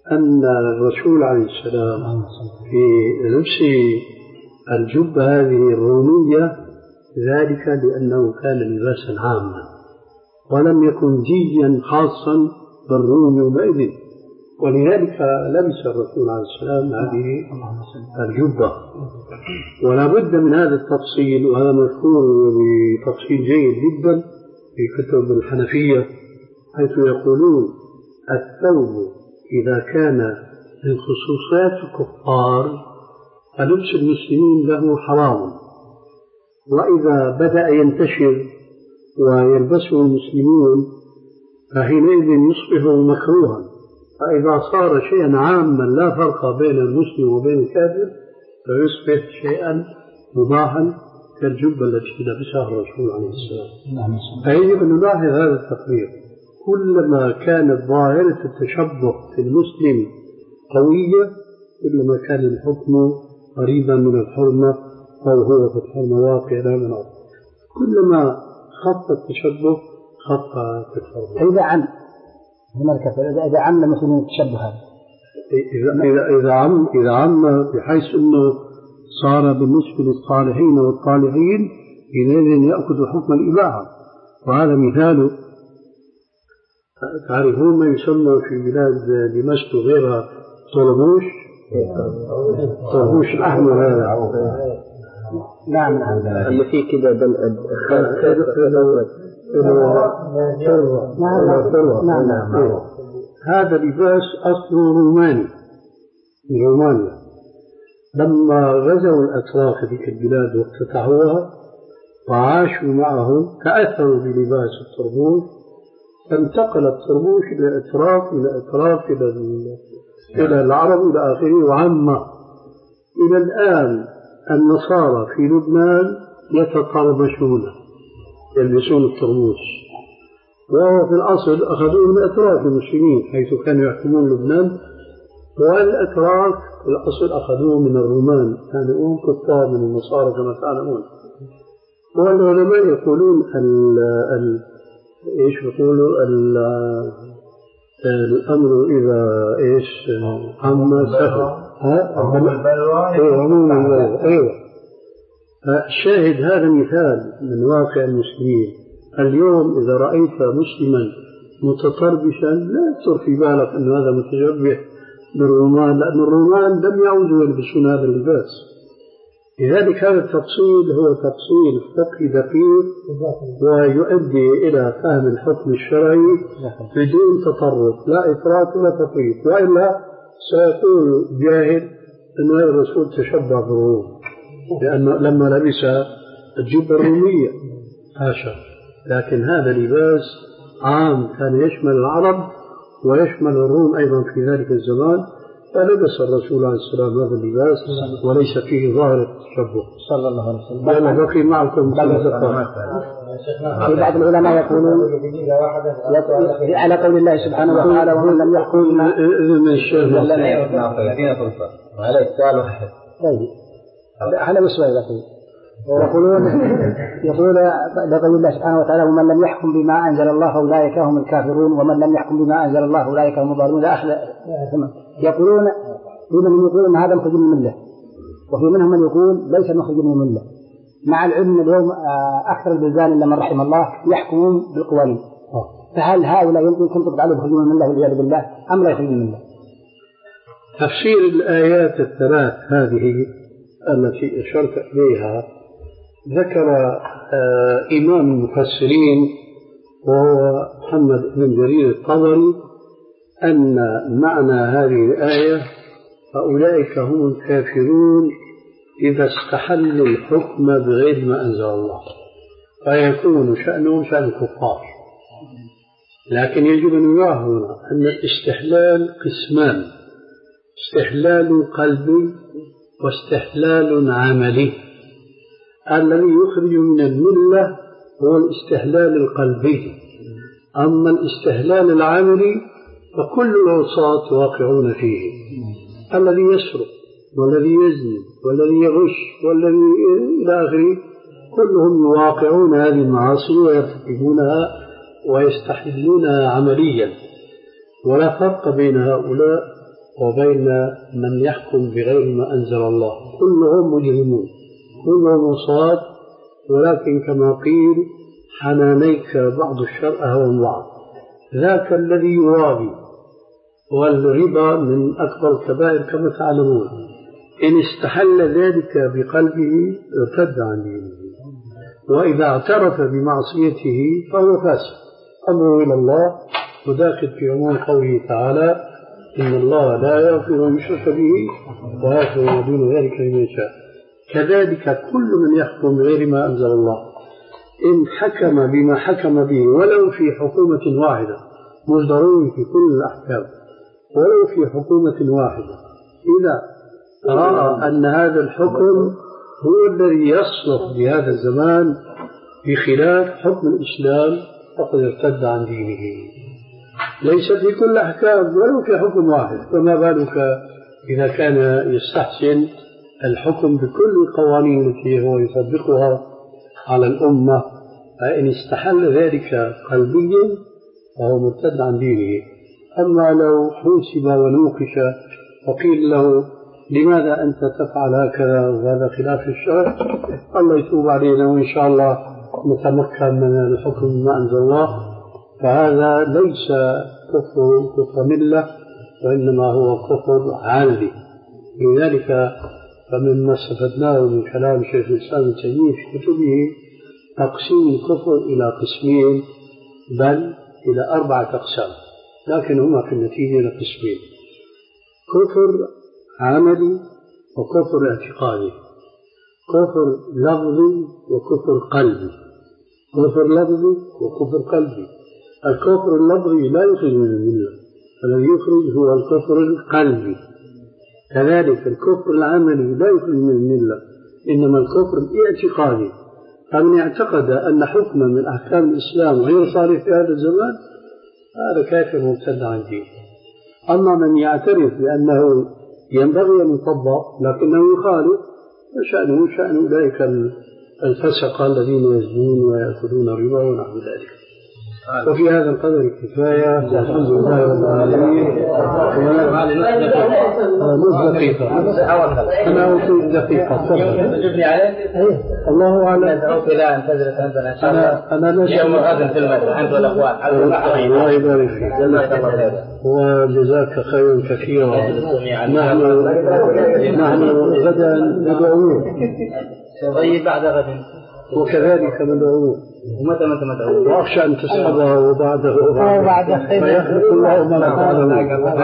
أن الرسول عليه السلام في لبسه الجبة هذه الرومية ذلك لأنه كان لباسا عاما ولم يكن جيا خاصا بالروم يومئذ، ولذلك لبس الرسول عليه السلام هذه الجبة. ولا بد من هذا التفصيل، وهذا مذكور بتفصيل جيد جدا في كتب الحنفية، حيث يقولون الثوب إذا كان من خصوصيات الكفار فلبس المسلمين له حرام، وإذا بدأ ينتشر ويلبسه المسلمون فحينئذ يصبح مكروها، فإذا صار شيئا عاما لا فرق بين المسلم وبين الكافر فيصبح شيئا مباحا كالجبة التي لبسها الرسول عليه السلام. فيجب أن نلاحظ هذا التقرير، كلما كانت ظاهرة التشبه في المسلم قوية كلما كان الحكم قريبا من الحرمة أو هو في الحرمة واقع لا من أرض. كلما خط التشبه خط في الحرمة. إذا عم إذا عم المسلمين التشبه هذا إذا إذا إذا عم إذا عم بحيث إنه صار بالنسبة للصالحين والطالحين حينئذ يأخذ حكم الإباحة. وهذا مثال، تعرفون ما يسمى في بلاد دمشق وغيرها طربوش، طربوش الأحمر هذا. نعم نعم اللي فيه كده بل نعم نعم هذا لباس أصله روماني من رومانيا. لما غزوا الأتراك ذيك البلاد وافتتحوها وعاشوا معهم تأثروا بلباس الطربوش، فانتقل الطربوش إلى الأتراك من الأتراك إلى إلى العرب إلى آخره وعم. إلى الآن النصارى في لبنان يتطربشون يلبسون الطربوش، وهو في الأصل أخذوه من أتراك المسلمين حيث كانوا يحكمون لبنان، والأتراك في الأصل أخذوه من الرومان، كانوا كفار من النصارى كما تعلمون. والعلماء يقولون ال ال إيش يقولوا الأمر إذا إيش عم سهل ها عموم البلوى. أيوة. الشاهد هذا مثال من واقع المسلمين. اليوم إذا رأيت مسلما متطربشا لا تصر في بالك أن هذا متشبه بالرومان، لأن الرومان لم يعودوا يلبسون هذا اللباس. لذلك هذا التفصيل هو تفصيل فقهي دقيق ويؤدي إلى فهم الحكم الشرعي بدون تطرف، لا إفراط ولا تفريط، وإلا سيقول جاهل أن هذا الرسول تشبه بالروم لأنه لما لبس الجبة الرومية حاشا. لكن هذا لباس عام كان يشمل العرب ويشمل الروم أيضا في ذلك الزمان، فلبس الرسول عليه السلام هذا اللباس وليس فيه ظاهرة التشبه صلى الله عليه وسلم. لأن بقي معكم في بعض العلماء يقولون على قول الله سبحانه وتعالى ومن لم يحكم من الشيخ عليك سؤال واحد. طيب أنا بسؤال لكن يقولون يقول لقول الله سبحانه وتعالى ومن لم يحكم بما أنزل الله فأولئك هم الكافرون ومن لم يحكم بما أنزل الله أولئك هم الظالمون لا أخذ. يقولون منهم يقولون أن هذا مخرج من الملة، وفي منهم من يقول ليس مخرج من الملة، مع العلم اليوم أكثر البلدان إلا من رحم الله يحكمون بالقوانين، فهل هؤلاء يمكن تنطبق عليهم مخرج من الملة والعياذ بالله أم لا يخرج من الملة؟ تفسير الآيات الثلاث هذه التي أشرت إليها ذكر آه إمام المفسرين وهو محمد بن جرير الطبري أن معنى هذه الآية فأولئك هم الكافرون إذا استحلوا الحكم بغير ما أنزل الله، فيكون شأنهم شأن الكفار. لكن يجب أن يلاحظ أن الاستحلال قسمان: استحلال قلبي واستحلال عملي. الذي يخرج من الملة هو الاستحلال القلبي، أما الاستحلال العملي فكل العصاة واقعون فيه. الذي يسرق والذي يزني والذي يغش والذي إلى آخره كلهم يواقعون هذه المعاصي ويرتكبونها ويستحلونها عمليا، ولا فرق بين هؤلاء وبين من يحكم بغير ما أنزل الله، كلهم مجرمون كلهم عصاة، ولكن كما قيل حنانيك بعض الشر أهوى من بعض. ذاك الذي يرابي، والربا من أكبر الكبائر كما تعلمون، إن استحل ذلك بقلبه ارتد عن دينه، وإذا اعترف بمعصيته فهو فاسق أمره إلى الله، وداخل في عموم قوله تعالى إن الله لا يغفر أن يشرك به ويغفر ما دون ذلك لمن يشاء. كذلك كل من يحكم بغير ما أنزل الله إن حكم بما حكم به ولو في حكومة واحدة، مش ضروري في كل الأحكام، ولو في حكومة واحدة، إذا رأى أن هذا الحكم هو الذي يصلح لهذا الزمان بخلاف حكم الإسلام فقد ارتد عن دينه. ليس في كل أحكام ولو في حكم واحد، فما بالك إذا كان يستحسن الحكم بكل القوانين التي هو يطبقها على الأمة، فإن استحل ذلك قلبيا فهو مرتد عن دينه. أما لو حوسب ونوقش وقيل له لماذا أنت تفعل هكذا وهذا خلاف الشرع، الله يتوب علينا وإن شاء الله نتمكن من الحكم ما أنزل الله، فهذا ليس كفر كفر ملة، وإنما هو كفر عالي. لذلك فمما استفدناه من كلام شيخ الإسلام ابن تيمية في كتبه تقسيم الكفر إلى قسمين، بل إلى أربعة أقسام، لكن هما في النتيجة لقسمين: كفر عملي وكفر اعتقادي، كفر لفظي وكفر قلبي. كفر لفظي وكفر قلبي. الكفر اللفظي لا يخرج من الملة، الذي يخرج هو الكفر القلبي. كذلك الكفر العملي لا يخرج من الملة، إنما الكفر الاعتقادي. فمن اعتقد أن حكما من أحكام الإسلام غير صالح في هذا الزمان هذا كافر مرتد عن دينه. أما من يعترف بأنه ينبغي أن يطبق لكنه يخالف فشأنه شأن أولئك الفسقة الذين يزنون ويأكلون الربا ونحو ذلك. وفي هذا القدر كفاية، والحمد لله رب العالمين. نص دقيقة، أنا أوصي دقيقة. الله أعلم. أنا أنا الله يبارك فيك وجزاك خيرا كثيرا. نحن نحن غدا ندعوه طيب بعد غد وكذلك ندعوه، ومتى متى مدعو؟ وأخشى أن تسحبه وبعده وبعد فيخلق الله ما لا تعلمون.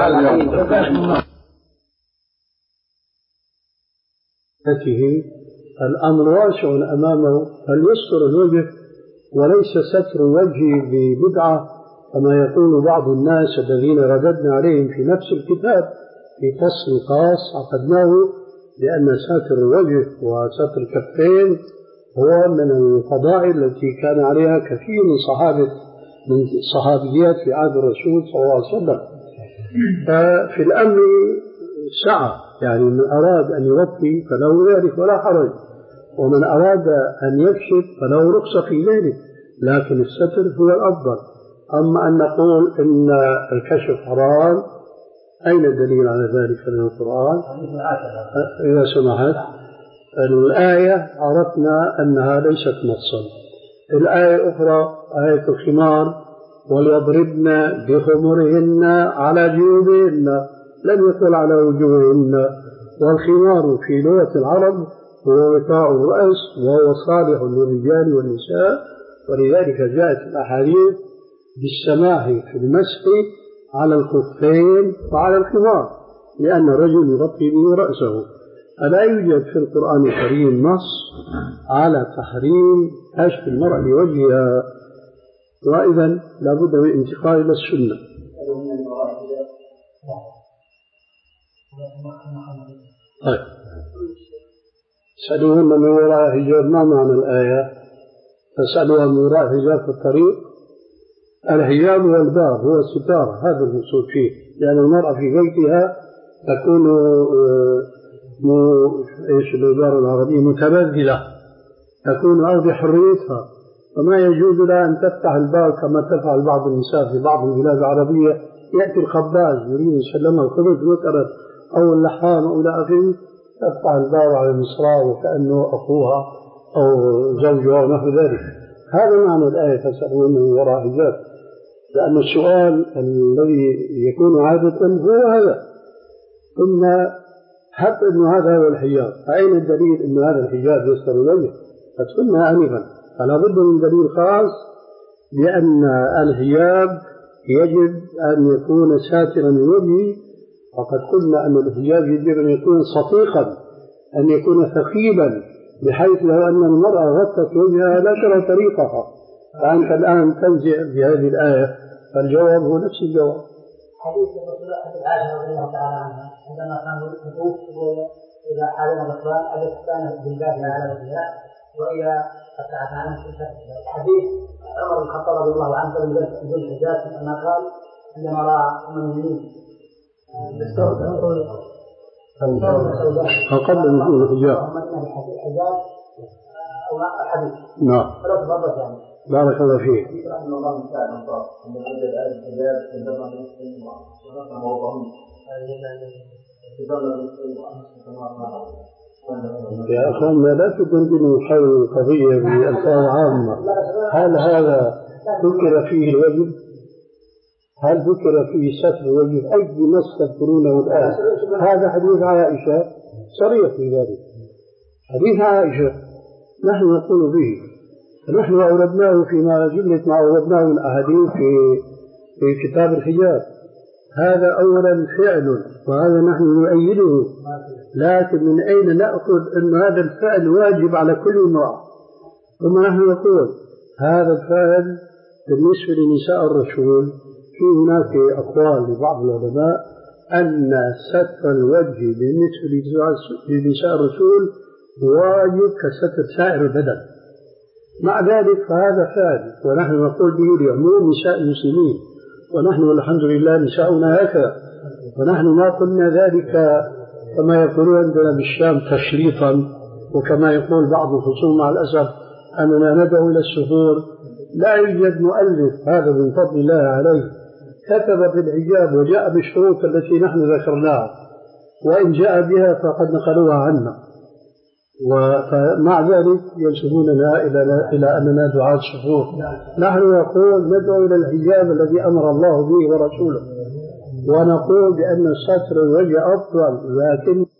الأمر واسع أمامه، فليستر الوجه وليس ستر الوجه ببدعة كما يقول بعض الناس الذين رددنا عليهم في نفس الكتاب في فصل خاص عقدناه لأن ساتر الوجه وستر الكفين هو من الفضائل التي كان عليها كثير من صحابة من الصحابيات في عهد الرسول صلى الله عليه وسلم. ففي الأمر سعة، يعني من أراد أن يغطي فله ذلك ولا حرج، ومن أراد أن يكشف فله رخصة في ذلك، لكن الستر هو الأفضل. أما أن نقول إن الكشف حرام، أين الدليل على ذلك من القرآن؟ إذا سمحت، الآية عرفنا أنها ليست نصا. الآية الأخرى آية الخمار وليضربن بخمرهن على جيوبهن، لم يقل على وجوههن. والخمار في لغة العرب هو وقاء الرأس وهو صالح للرجال والنساء، ولذلك جاءت الأحاديث بالسماح في المسح على الخفين وعلى الخمار لأن الرجل يغطي به رأسه. ألا يوجد في القرآن الكريم نص على تحريم كشف المرأة لوجهها، وإذا لابد من انتقال إلى السنة. طيب سألوهن من وراء حجاب، ما معنى الآية؟ فسألوها من وراء حجاب في الطريق. الحجاب والباب هو الستارة، هذا المقصود فيه، لأن المرأة في بيتها تكون ايش العبارة العربية متبذلة، تكون أرض حريتها، فما يجوز لها أن تفتح الباب كما تفعل بعض النساء في بعض البلاد العربية يأتي الخباز يريد يسلمها الخبز مثلا أو اللحام أو إلى آخره، تفتح الباب على المصراع وكأنه أخوها أو زوجها ونحو ذلك. هذا معنى الآية فاسألوا من وراء حجاب، لأن السؤال الذي يكون عادة هو هذا: إن حتى أن هذا هو الحجاب، فأين الدليل أن هذا الحجاب يستر الوجه؟ قد قلنا آنفا فلا بد من دليل خاص بأن الحجاب يجب أن يكون ساترا للوجه. وقد قلنا أن الحجاب يجب أن يكون صفيقا، أن يكون ثقيلا، بحيث لو أن المرأة غطت وجهها لا ترى طريقها. فأنت الآن تنزع بهذه الآية، فالجواب هو نفس الجواب. حديث الرسول عائشة رضي الله تعالى عنها عندما كانوا يطوف إذا حالنا الأطفال أجد كان بالباب على وجهها وإذا فتحت عنه حديث عمر بن الخطاب رضي الله عنه ذو الحجاج كما قال عندما رأى أم المؤمنين فقبل نقول الحجاب. نعم. بارك الله فيك. يا أخوان لا تدندنوا حول القضية بألفاظ عامة. هل هذا ذكر فيه الوجه؟ هل ذكر فيه ستر الوجه؟ أي نص تذكرونه الآن؟ هذا حديث عائشة صريح في ذلك. حديث عائشة نحن نقول به، نحن أوردناه فيما جملة ما أوردناه من أحاديث في في كتاب الحجاب. هذا أولا فعل، وهذا نحن نؤيده، لكن من أين نأخذ أن هذا الفعل واجب على كل امرأة؟ ثم نحن نقول هذا الفعل بالنسبة لنساء الرسول في هناك أقوال لبعض العلماء أن ستر الوجه بالنسبة لنساء الرسول واجب كستر سائر البدن. مع ذلك فهذا فعل، ونحن نقول به لعموم نساء المسلمين، ونحن والحمد لله نساؤنا هكذا. ونحن ما قلنا ذلك كما يقولون عندنا بالشام تشريطا، وكما يقول بعض الخصوم مع الأسف أننا ندعو إلى السفور. لا يوجد مؤلف هذا من فضل الله عليه كتب في الحجاب وجاء بالشروط التي نحن ذكرناها، وإن جاء بها فقد نقلوها عنا، ومع ذلك ينسبوننا إلى إلى أننا دعاة سفور. نحن نقول ندعو إلى الحجاب الذي أمر الله به ورسوله، ونقول بأن ستر الوجه أفضل، لكن